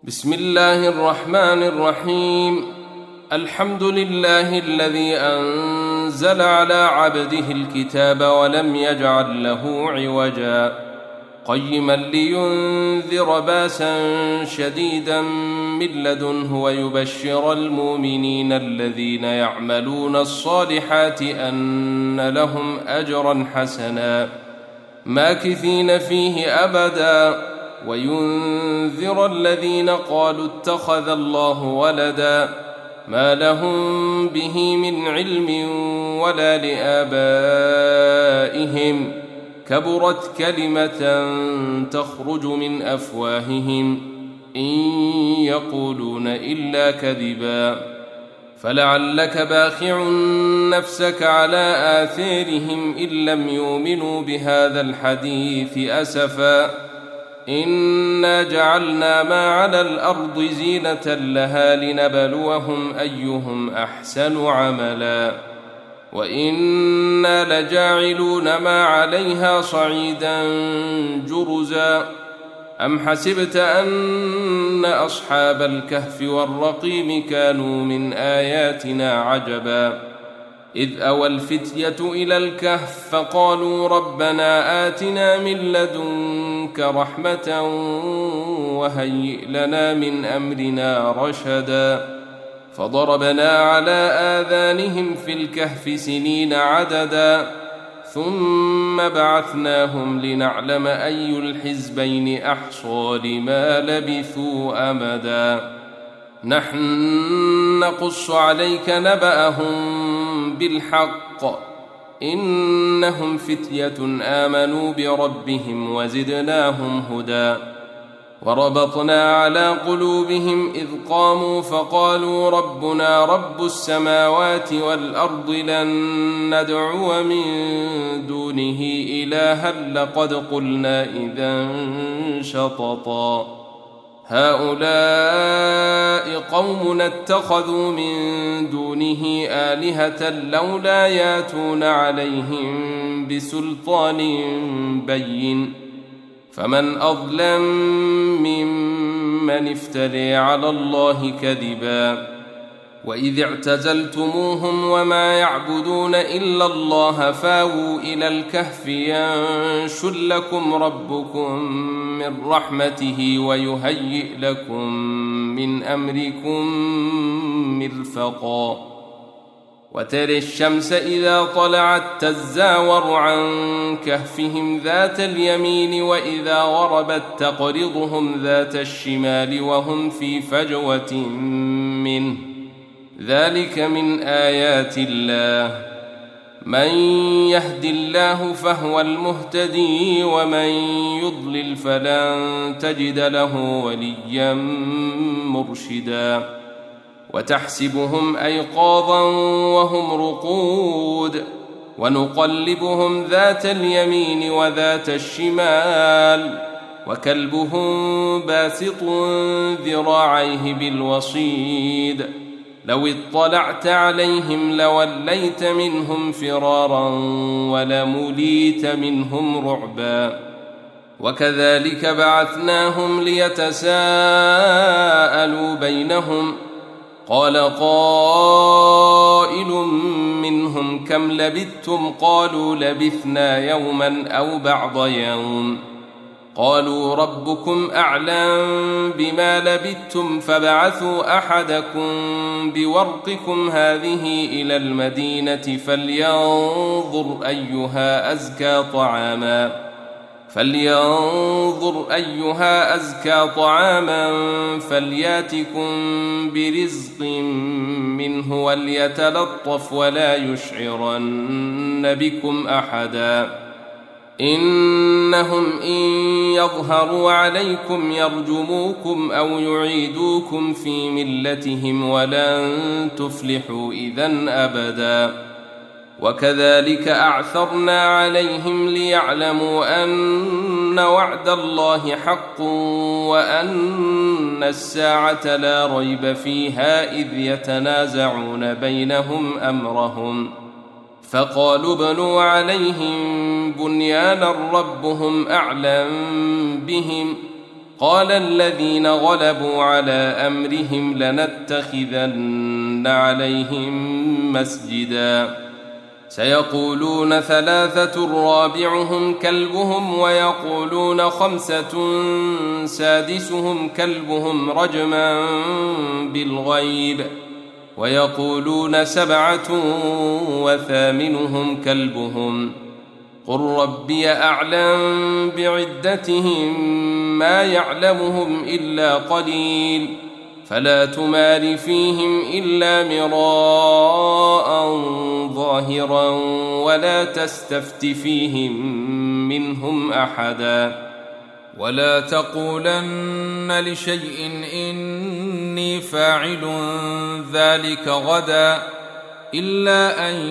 بسم الله الرحمن الرحيم. الحمد لله الذي أنزل على عبده الكتاب ولم يجعل له عوجا قيما لينذر باسا شديدا من لدنه ويبشر المؤمنين الذين يعملون الصالحات أن لهم أجرا حسنا ماكثين فيه أبدا وينذر الذين قالوا اتخذ الله ولدا ما لهم به من علم ولا لآبائهم كبرت كلمة تخرج من أفواههم إن يقولون إلا كذبا فلعلك باخع نفسك على آثارهم إن لم يؤمنوا بهذا الحديث أسفا إنا جعلنا ما على الأرض زينة لها لنبلوهم أيهم أحسن عملا وإنا لجاعلون ما عليها صعيدا جرزا أم حسبت أن أصحاب الكهف والرقيم كانوا من آياتنا عجبا إذ أوى الفتية إلى الكهف فقالوا ربنا آتنا من لدنك رحمة وهيئ لنا من أمرنا رشدا فضربنا على آذانهم في الكهف سنين عددا ثم بعثناهم لنعلم أي الحزبين أحصى لما لبثوا أمدا نحن نقص عليك نبأهم بالحق إنهم فتية آمنوا بربهم وزدناهم هدى وربطنا على قلوبهم إذ قاموا فقالوا ربنا رب السماوات والأرض لن ندعو من دونه إلها لقد قلنا إذا شططا هؤلاء قوم اتخذوا من دونه آلهة لولا ياتون عليهم بسلطان بين فمن أظلم ممن افتري على الله كذبا وإذ اعتزلتموهم وما يعبدون إلا الله فاووا إلى الكهف ينشر لكم ربكم من رحمته ويهيئ لكم من أمركم مرفقا وترى الشمس إذا طلعت تزاور عن كهفهم ذات اليمين وإذا غربت تقرضهم ذات الشمال وهم في فجوة منه ذلك من آيات الله من يهد الله فهو المهتدي ومن يضلل فلن تجد له وليا مرشدا وتحسبهم أيقاظا وهم رقود ونقلبهم ذات اليمين وذات الشمال وكلبهم باسط ذراعيه بالوصيد لو اطلعت عليهم لوليت منهم فرارا ولمليت منهم رعبا وكذلك بعثناهم ليتساءلوا بينهم قال قائل منهم كم لبثتم قالوا لبثنا يوما أو بعض يوم قالوا ربكم أعلم بما لبثتم فابعثوا أحدكم بورقكم هذه إلى المدينة فلينظر أيها أزكى طعاما فلياتكم برزق منه وليتلطف ولا يشعرن بكم أحدا إنهم إن يظهروا عليكم يرجموكم أو يعيدوكم في ملتهم ولن تفلحوا إذن أبدا وكذلك أعثرنا عليهم ليعلموا أن وعد الله حق وأن الساعة لا ريب فيها إذ يتنازعون بينهم أمرهم فقالوا ابنوا عليهم بنيانا ربهم أعلم بهم قال الذين غلبوا على أمرهم لنتخذن عليهم مسجدا سيقولون 3 رابعهم كلبهم ويقولون 5 سادسهم كلبهم رجما بالغيب ويقولون 7 وثامنهم كلبهم قل ربي أعلم بعدتهم ما يعلمهم إلا قليل فلا تمار فيهم إلا مراء ظاهرا ولا تستفت فيهم منهم أحدا ولا تقولن لشيء إني فاعل ذلك غدا إلا أن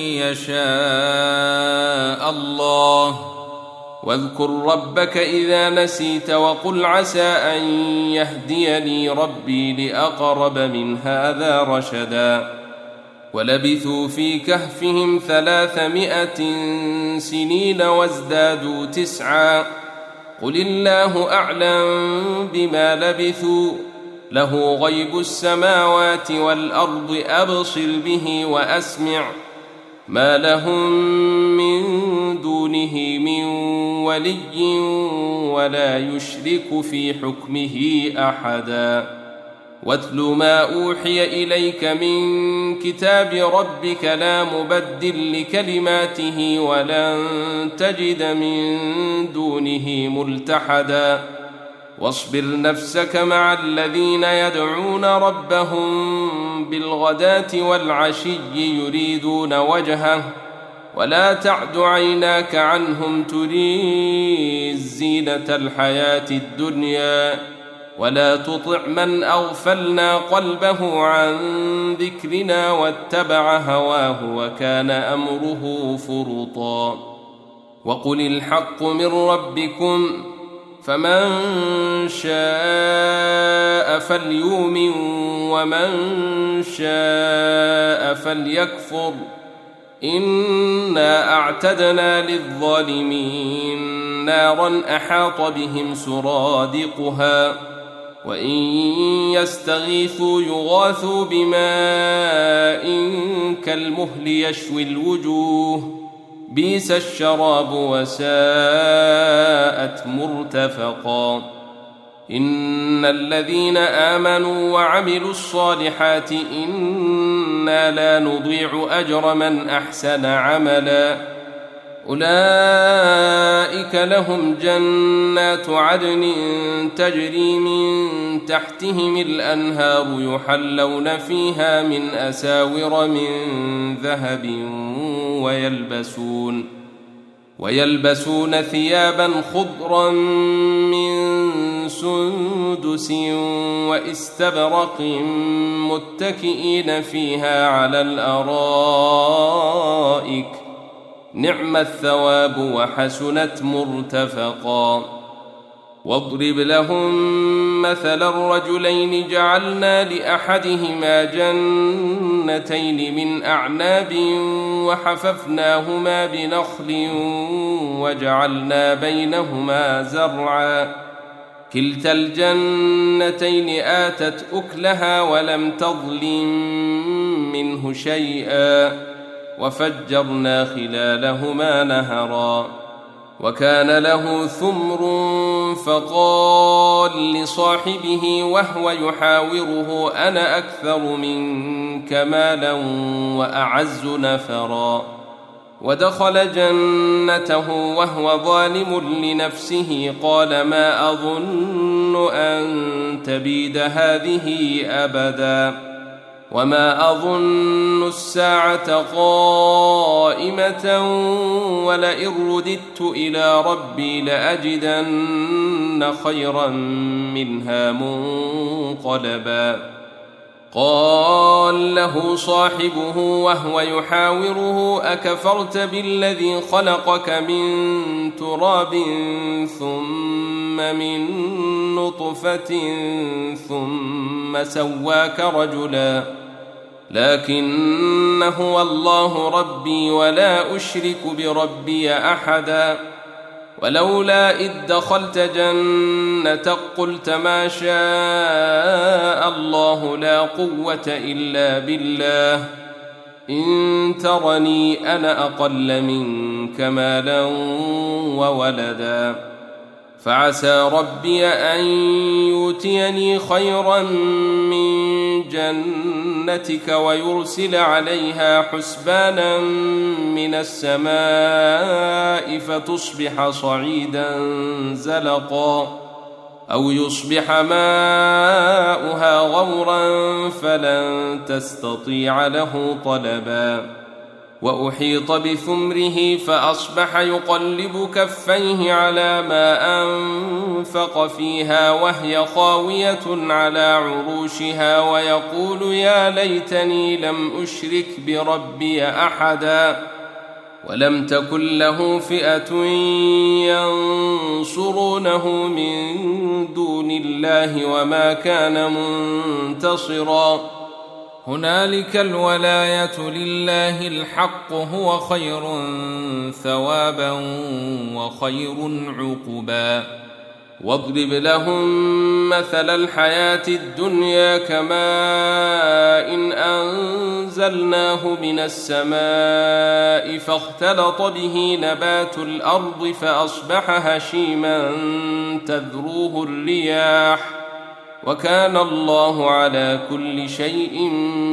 يشاء الله واذكر ربك إذا نسيت وقل عسى أن يهديني ربي لأقرب من هذا رشدا ولبثوا في كهفهم 300 سنين وازدادوا 9 قل الله أعلم بما لبثوا له غيب السماوات والأرض أبصر به وأسمع ما لهم من دونه من ولي ولا يشرك في حكمه أحدا واتل ما أوحي إليك من كتاب ربك لا مبدل لكلماته ولن تجد من دونه ملتحدا واصبر نفسك مع الذين يدعون ربهم بالغداة والعشي يريدون وجهه ولا تعد عيناك عنهم تريد زينة الحياة الدنيا ولا تطع من أغفلنا قلبه عن ذكرنا واتبع هواه وكان أمره فرطا وقل الحق من ربكم فمن شاء فليؤمن ومن شاء فليكفر إنا أعتدنا للظالمين نارا أحاط بهم سرادقها وإن يستغيثوا يغاثوا بماء كالمهل يشوي الوجوه بئس الشراب وساءت مرتفقا إن الذين آمنوا وعملوا الصالحات إنا لا نضيع أجر من أحسن عملا أولئك لهم جنات عدن تجري من تحتهم الأنهار يحلون فيها من أساور من ذهب ويلبسون ثيابا خضرا من سندس واستبرق متكئين فيها على الأرائك نعم الثواب وحسنت مرتفقا واضرب لهم مثل الرجلين جعلنا لأحدهما جنتين من أعناب وحففناهما بنخل وجعلنا بينهما زرعا كلتا الجنتين آتت أكلها ولم تظلم منه شيئا وفجرنا خلالهما نهرا وكان له ثمر فقال لصاحبه وهو يحاوره أنا أكثر منك مالا وأعز نفرا ودخل جنته وهو ظالم لنفسه قال ما أظن أن تبيد هذه أبدا وما أظن الساعة قائمة ولئن رددت إلى ربي لأجدن خيرا منها منقلبا قال له صاحبه وهو يحاوره أكفرت بالذي خلقك من تراب ثم من نطفة ثم سواك رجلا لكن هو الله ربي ولا أشرك بربي أحدا ولولا إذ دخلت جنتك قلت ما شاء الله لا قوة إلا بالله إن ترني أنا أقل منك مالا وولدا فعسى ربي أن يؤتيني خيرا من جنتك ويرسل عليها حسبانا من السماء فتصبح صعيدا زلقا أو يصبح ماؤها غورا فلن تستطيع له طلبا وأحيط بثمره فأصبح يقلب كفيه على ما أنفق فيها وهي خاوية على عروشها ويقول يا ليتني لم أشرك بربي أحدا ولم تكن له فئة ينصرونه من دون الله وما كان منتصرا هنالك الولاية لله الحق هو خير ثوابا وخير عقبا واضرب لهم مثل الحياة الدنيا كماء إن أنزلناه من السماء فاختلط به نبات الأرض فأصبح هشيما تذروه الرياح وكان الله على كل شيء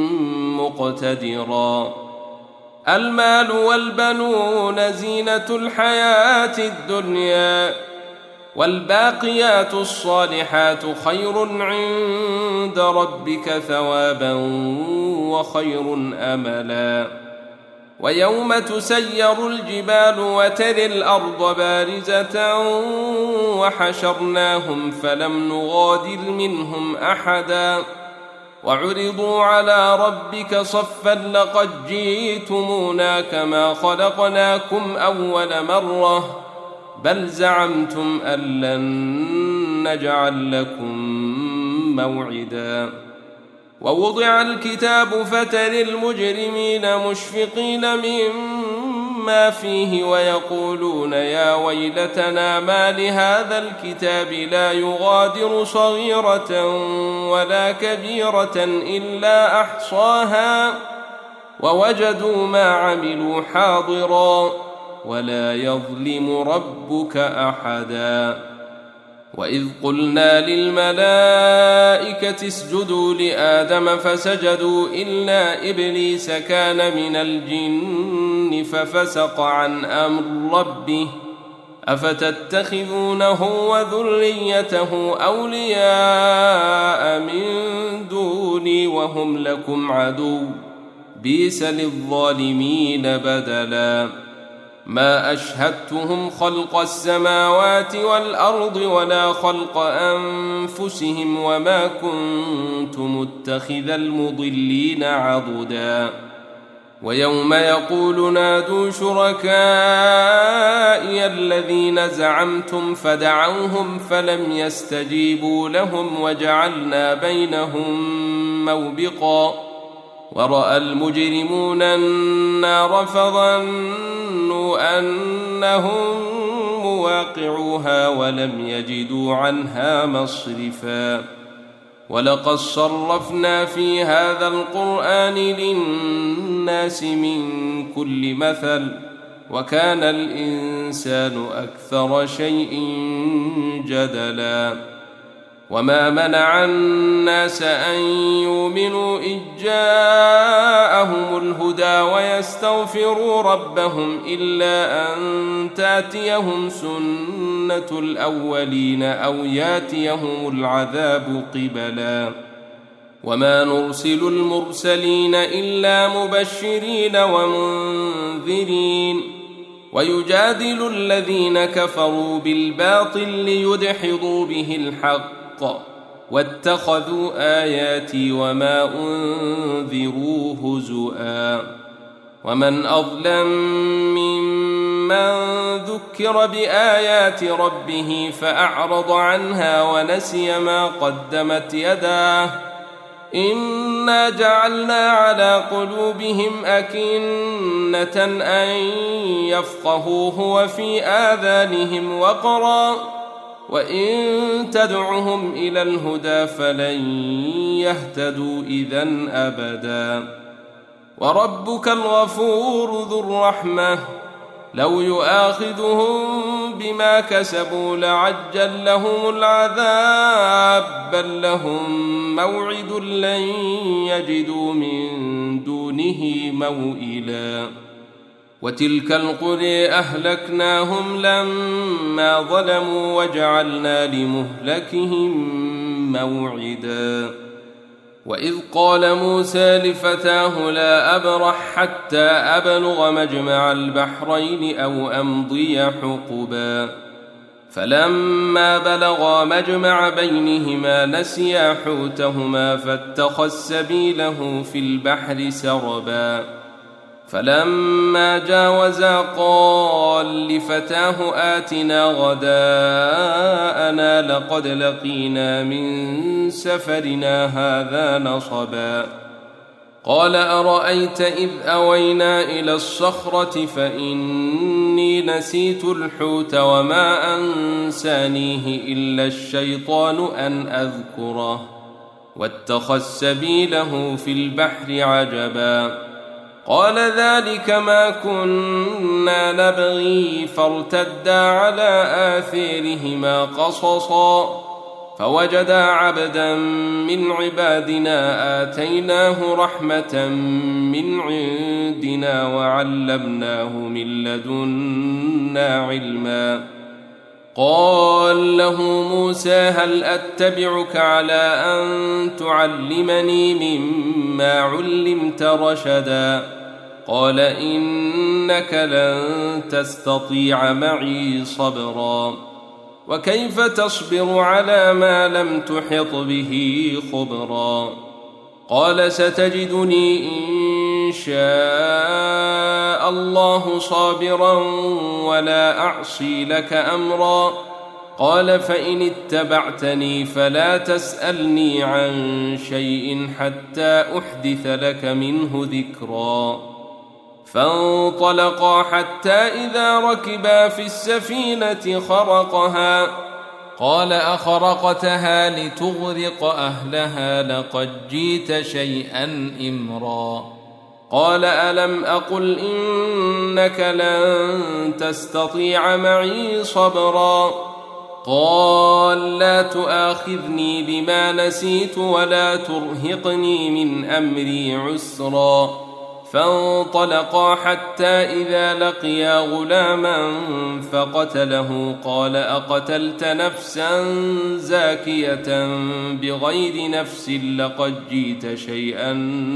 مقتدرا المال والبنون زينة الحياة الدنيا والباقيات الصالحات خير عند ربك ثوابا وخير أملا ويوم تسير الجبال وترى الأرض بارزة وحشرناهم فلم نغادر منهم أحدا وعرضوا على ربك صفا لقد جئتمونا كما خلقناكم أول مرة بل زعمتم أن لن نجعل لكم موعدا ووضع الكتاب فترى المجرمين مشفقين مما فيه ويقولون يا ويلتنا ما لهذا الكتاب لا يغادر صغيرة ولا كبيرة إلا أحصاها ووجدوا ما عملوا حاضرا ولا يظلم ربك أحدا وإذ قلنا للملائكة اسجدوا لآدم فسجدوا إلا إبليس كان من الجن ففسق عن أمر ربه أفتتخذونه وذريته أولياء من دوني وهم لكم عدو بئس للظالمين بدلا ما أشهدتهم خلق السماوات والأرض ولا خلق أنفسهم وما كنت متخذ المضلين عضدا ويوم يقول نادوا شركائي الذين زعمتم فدعوهم فلم يستجيبوا لهم وجعلنا بينهم موبقا ورأى المجرمون النار فظنوا أنهم مواقعوها ولم يجدوا عنها مصرفا ولقد صرفنا في هذا القرآن للناس من كل مثل وكان الإنسان أكثر شيء جدلا وما منع الناس أن يؤمنوا إذ جاءهم الهدى ويستغفروا ربهم إلا أن تأتيهم سنة الأولين أو يأتيهم العذاب قبلا وما نرسل المرسلين إلا مبشرين ومنذرين ويجادل الذين كفروا بالباطل ليدحضوا به الحق واتخذوا آياتي وما أنذروا هزؤا ومن أظلم ممن ذكر بآيات ربه فأعرض عنها ونسي ما قدمت يداه إنا جعلنا على قلوبهم أكنة أن يفقهوه وفي آذانهم وقرا وإن تدعهم إلى الهدى فلن يهتدوا إذن أبدا وربك الغفور ذو الرحمة لو يؤاخذهم بما كسبوا لعجل لهم العذاب بل لهم موعد لن يجدوا من دونه موئلا وتلك القرى أهلكناهم لما ظلموا وجعلنا لمهلكهم موعدا وإذ قال موسى لفتاه لا أبرح حتى أبلغ مجمع البحرين أو أمضي حقبا فلما بلغا مجمع بينهما نسيا حوتهما فاتخذ سبيله في البحر سربا فلما جاوزا قال لفتاه آتنا غداءنا لقد لقينا من سفرنا هذا نصبا قال أرأيت إذ أوينا إلى الصخرة فإني نسيت الحوت وما أنسانيه إلا الشيطان أن أذكره واتخذ سبيله في البحر عجبا قال ذلك ما كنا نبغي فارتدا على آثارهما قصصا فوجدا عبدا من عبادنا آتيناه رحمة من عندنا وعلمناه من لدنا علما قال له موسى هل أتبعك على أن تعلمني مما علمت رشدا قال إنك لن تستطيع معي صبرا وكيف تصبر على ما لم تحط به خبرا قال ستجدني إن شاء الله صابرا ولا أعصي لك أمرا قال فإن اتبعتني فلا تسألني عن شيء حتى أحدث لك منه ذكرا فانطلقا حتى إذا ركبا في السفينة خرقها قال أخرقتها لتغرق أهلها لقد جئت شيئا إمرا قال ألم أقل إنك لن تستطيع معي صبرا قال لا تؤاخذني بما نسيت ولا ترهقني من أمري عسرا فانطلقا حتى إذا لقيا غلاما فقتله قال أقتلت نفسا زاكية بغير نفس لقد جئت شيئا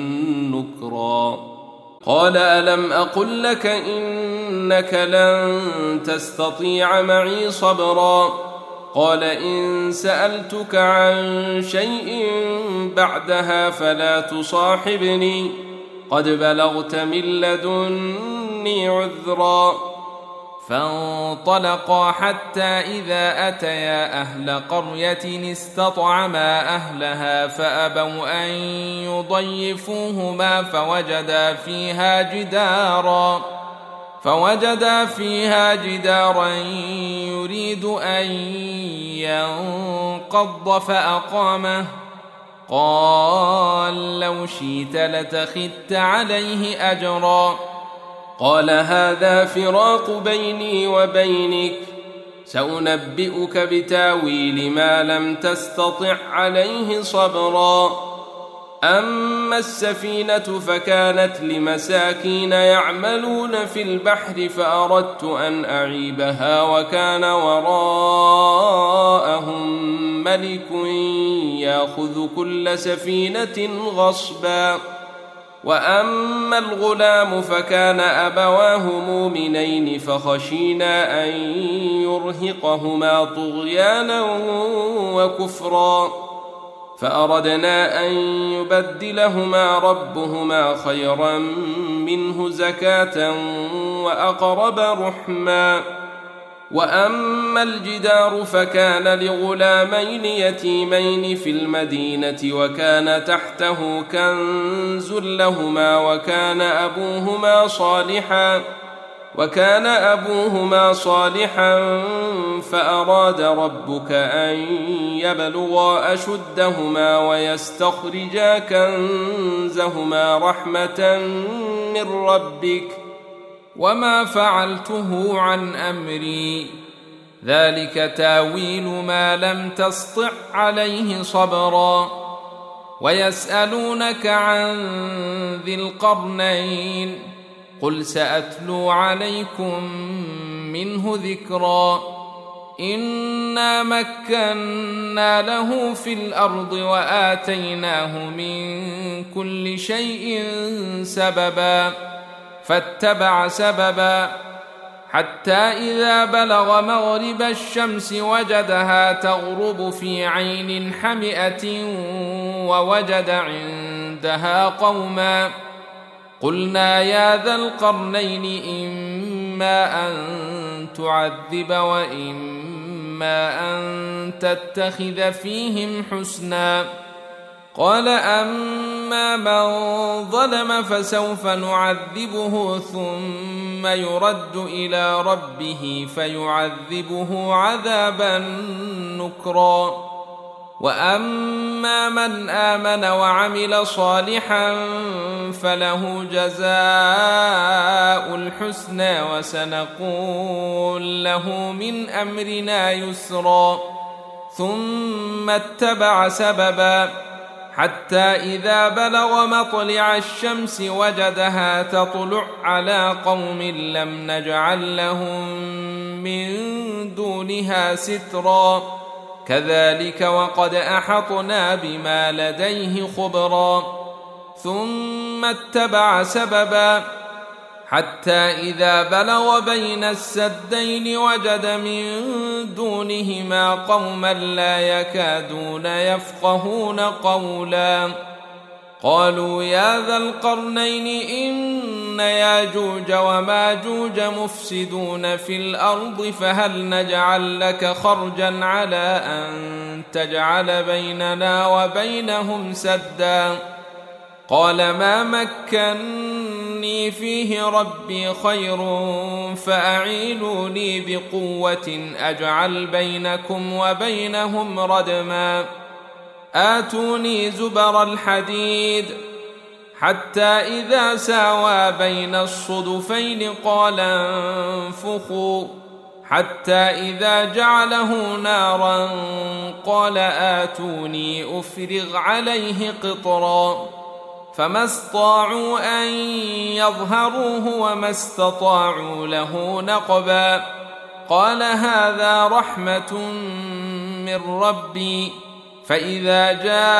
نكرا قال ألم أقل لك إنك لن تستطيع معي صبرا قال إن سألتك عن شيء بعدها فلا تصاحبني قد بلغت من لدني عذرا فانطلقا حتى إذا أتيا أهل قرية استطعما أهلها فأبوا أن يضيفوهما فوجدا فيها جدارا يريد أن ينقض فأقامه قال لو شئت لتخذت عليه أجرا قال هذا فراق بيني وبينك سأنبئك بتاويل ما لم تستطع عليه صبرا أما السفينة فكانت لمساكين يعملون في البحر فأردت أن أعيبها وكان وراءهم ملك يأخذ كل سفينة غصبا وأما الغلام فكان أبواه مؤمنين فخشينا أن يرهقهما طغيانا وكفرا فأردنا أن يبدلهما ربهما خيرا منه زكاة وأقرب رحما وأما الجدار فكان لغلامين يتيمين في المدينة وكان تحته كنز لهما وكان أبوهما صالحا فأراد ربك أن يبلغا أشدهما ويستخرجا كنزهما رحمة من ربك وما فعلته عن أمري ذلك تاويل ما لم تسطع عليه صبرا. ويسألونك عن ذي القرنين قل سأتلو عليكم منه ذكرا. إنا مكنا له في الأرض وآتيناه من كل شيء سببا فاتبع سببا حتى إذا بلغ مغرب الشمس وجدها تغرب في عين حمئة ووجد عندها قوما قلنا يا ذا القرنين إما أن تعذب وإما أن تتخذ فيهم حسنا. قال أما من ظلم فسوف نعذبه ثم يرد إلى ربه فيعذبه عذابا نكرا. وأما من آمن وعمل صالحا فله جزاء الحسنى وسنقول له من أمرنا يسرا. ثم اتبع سببا حتى إذا بلغ مطلع الشمس وجدها تطلع على قوم لم نجعل لهم من دونها سترا كذلك وقد أحطنا بما لديه خبرا. ثم اتبع سببا حتى إذا بلغ بين السدين وجد من دونهما قوما لا يكادون يفقهون قولا قالوا يا ذا القرنين إن ياجوج وماجوج مفسدون في الأرض فهل نجعل لك خرجا على أن تجعل بيننا وبينهم سدا. قال ما مكني فيه ربي خير فأعينوني بقوة أجعل بينكم وبينهم ردما. آتوني زبر الحديد حتى إذا ساوى بين الصدفين قال انفخوا حتى إذا جعله نارا قال آتوني أفرغ عليه قطرا. فما استطاعوا أن يظهروه وما استطاعوا له نقبا. قال هذا رحمة من ربي فإذا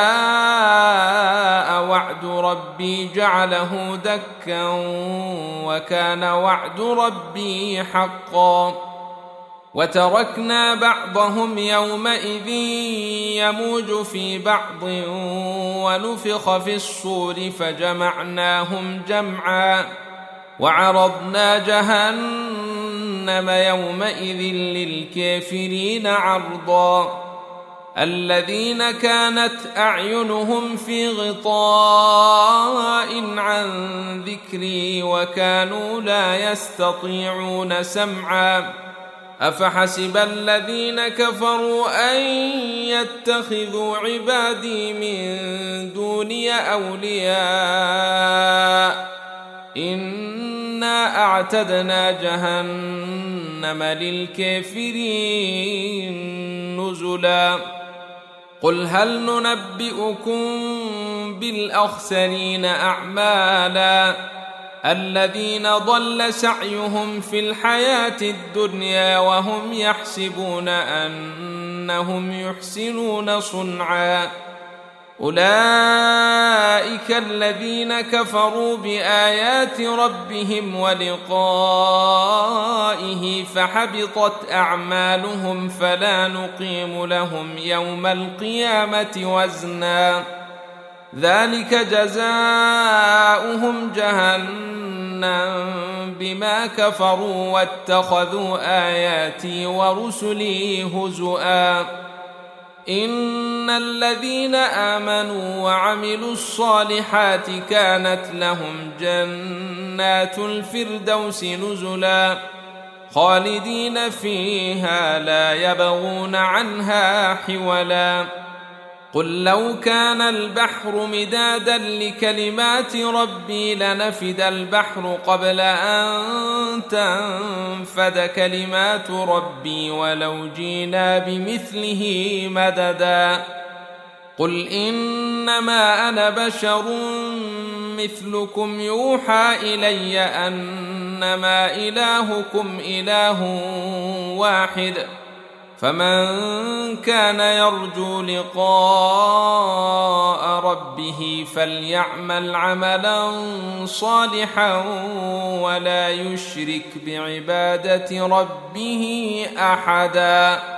جاء وعد ربي جعله دكا وكان وعد ربي حقا. وتركنا بعضهم يومئذ يموج في بعض ونفخ في الصور فجمعناهم جمعا وعرضنا جهنم يومئذ للكافرين عرضا. الذين كانت أعينهم في غطاء عن ذكري وكانوا لا يستطيعون سمعا أفحسب الذين كفروا أن يتخذوا عبادي من دوني أولياء إنا أعتدنا جهنم للكافرين نزلا. قل هل ننبئكم بالأخسرين أعمالا الذين ضل سعيهم في الحياة الدنيا وهم يحسبون أنهم يحسنون صنعا. أولئك الذين كفروا بآيات ربهم ولقائه فحبطت أعمالهم فلا نقيم لهم يوم القيامة وزنا. ذلك جزاؤهم جهنم ظنا بما كفروا واتخذوا آياتي ورسلي هزؤا إن الذين آمنوا وعملوا الصالحات كانت لهم جنات الفردوس نزلا خالدين فيها لا يبغون عنها حولا قل لو كان البحر مدادا لكلمات ربي لنفد البحر قبل أن تنفد كلمات ربي ولو جينا بمثله مددا قل إنما أنا بشر مثلكم يوحى إلي أنما إلهكم إله واحد فمن كان يرجو لقاء ربه فليعمل عملا صالحا ولا يشرك بعبادة ربه أحدا.